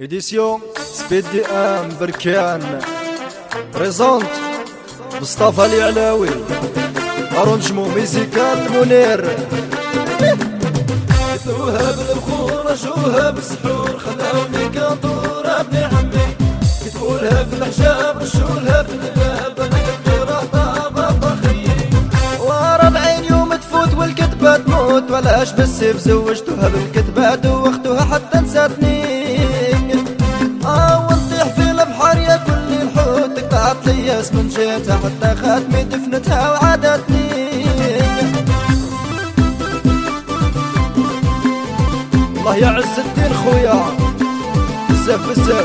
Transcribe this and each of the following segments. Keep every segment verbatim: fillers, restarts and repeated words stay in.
إديسيون سبيد دي ام بركان بريزونت مصطفى اليعلاوي أرونجمو ميزيكال منير. كتبوها بالبخور شوها بالسحور خلاوني كنطور ابن عمي. كتبولها في الحجاب شولها في الباب انا قلبي راه طابا خيي. واربعين يوم تفوت والكتبة تموت ولاش بالسيف زوجتها بالكتبة دوختها حتى نساتني. اه ونطيح في البحر يا كل الحوت قطعت لي اسم جيتها حتى خاتمي دفنتها وعادتني. الله يا عز الدين خويا بزاف بزاف.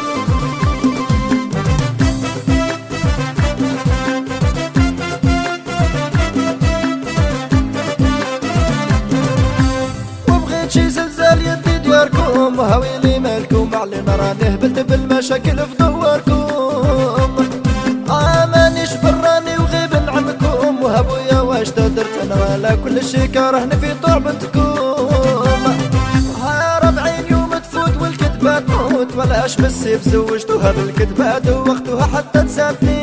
وبغيت شي زلزال يدي دياركم وهاويلي مالكم علينا راني هبلت بالمشاكل في دواركم. آه مانيش براني وغيب نعمكم وهابويا واش درت انا ولا كل شي كرهني في طوع بنتكم. تموت ولاش بالسيف زوجتها بالكتبة دوختها حتى نساتني.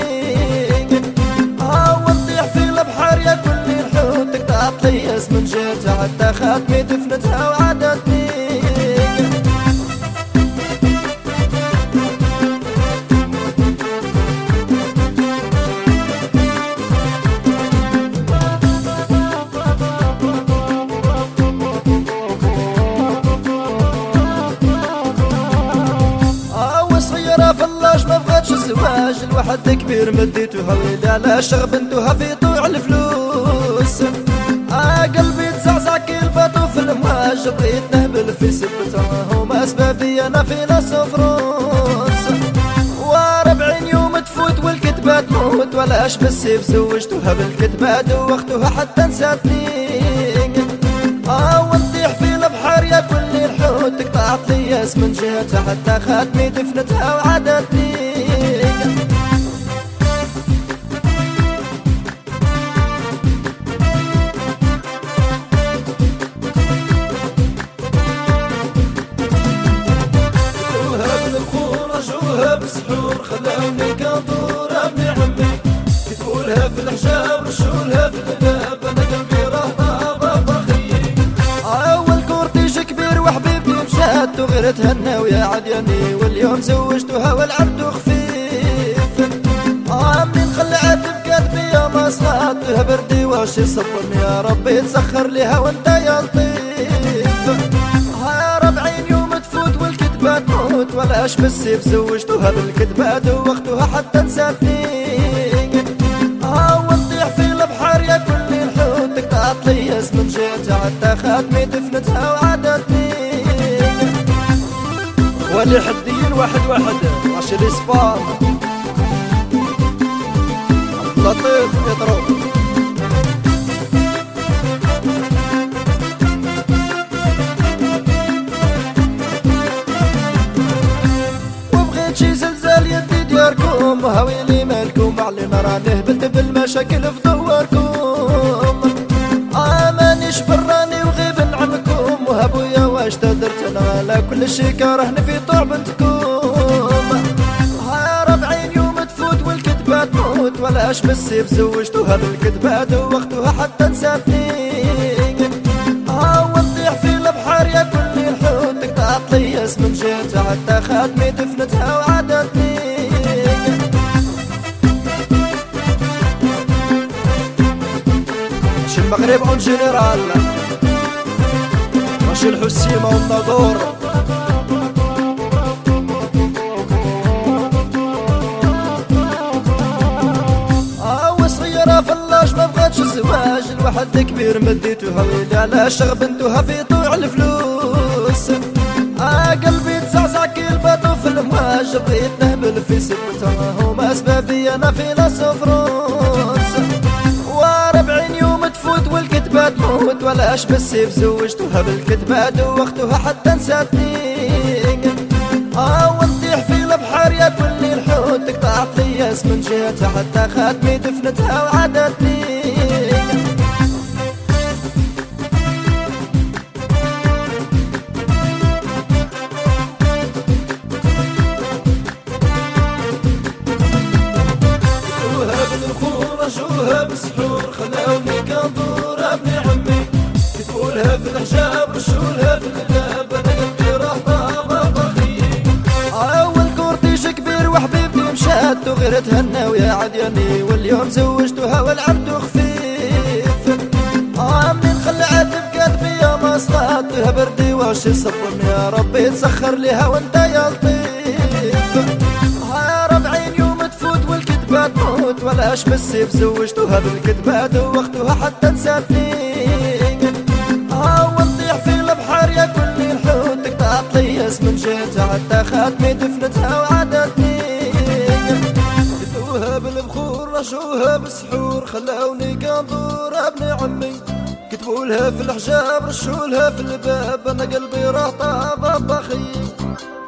ها ونطيح في البحر يا كل الحوت قطعت لي اسم جيتها حتى خاتمي دفنتها وعادتني. الزواج الواحد كبير مديتها ويلي على شغب انتوها في طوع الفلوس. اه قلبي تزعزع كي الباطو في المواج بغيت نهبل في سبتها هما اسبابي انا في ناس فروس. واربعين يوم تفوت والكتبة تموت ولاش بالسيف زوجتها بالكتبة دوختها حتى نساتني. اه ونطيح في البحر يا كل الحوت قطعت لي اسم جهتها حتى خاتمي دفنتها وعادتني. شوها بالسحور خلاوني كنطور ابن عمي. كتقولها في الحجاب شولها في الباب انا قلبي راه طابا خيي. اول كورتيج كبير وحبيبي مشات وغير تهنى ويا عدياني واليوم زوجتها والعبد خفيف. اه منين خلعت بكات بيا ما صحاتها بردي واش يصبرني يا ربي تسخر ليها وانت يا لطيف. ها ربعين يوم تفوت والكتبة تموت ولاش بالسيف زوجتها بالكتبة دوختها حتى نساتني. ها ونطيح في البحر يا كل الحوت قطعت لي اسم جيتها حتى خاتمي دفنتها وعادتني. ولي حديين واحد واحد عشر اسبان لطيف يضرب. شي زلزال يدي دياركم وهاويلي مالكم علينا راني هبلت بالمشاكل في دواركم. آه مانيش براني وغيب نعمكم وهابويا واش درت انا ولا كل شي كرهني في طوع بنتكم. ها ربعين يوم تفوت والكتبة تموت ولاش بالسيف زوجتها بالكتبة دوختها حتى نساتني. ها ونطيح في البحر يا كل الحوت قطعت لي اسم جيتها حتى خاتمي دفنتها وعادتني. ماشي المغرب اون جينيرال ماشي الحسيمة والناظور. اه وصغيرة فلاش ما بغاتش الزواج الواحد كبير مديتوها ويلي على شغب انتوها في طوع الفلوس. اه قلبي تزعزع كي الباطو في المواج بغيت نهبل في سبتها هما اسبابي انا في ناس فروس. واربعين يوم تفوت والكتبة تموت ولاش بالسيف زوجتها بالكتبة دوختها حتى نساتني. اه ونطيح في البحر يا كل الحوت قطعت لي اسم جهتها حتى خاتمي دفنتها وعادتني. رشوها بسحور خلاوني كنطور ابن عمي كتبولها في الحجاب رشولها في الباب انا قلبي راح طابا بخيي اول كورتيش كبير وحبيبتي مشات وغير تهنى ويا عدياني واليوم زوجتها والعبد خفيف اه منين خلعت بكات بيا ما صلاتها بردي واش يصبرني يا ربي تسخر ليها وانت يا لطيف ها ربعين يوم تفوت والكذبة تموت ولاش بالسيف زوجتها بالكذبة دوختها حتى نساتني ها ونطيح في البحر ياكلني الحوت تقطعت لي اسم جيتها حتى خاتمي دفنتها وعدتني كتبوها بالبخور رشوها بسحور خلاوني كنطور ابن عمي كتبولها في الحجاب رشولها في الباب انا قلبي راه طاب بخي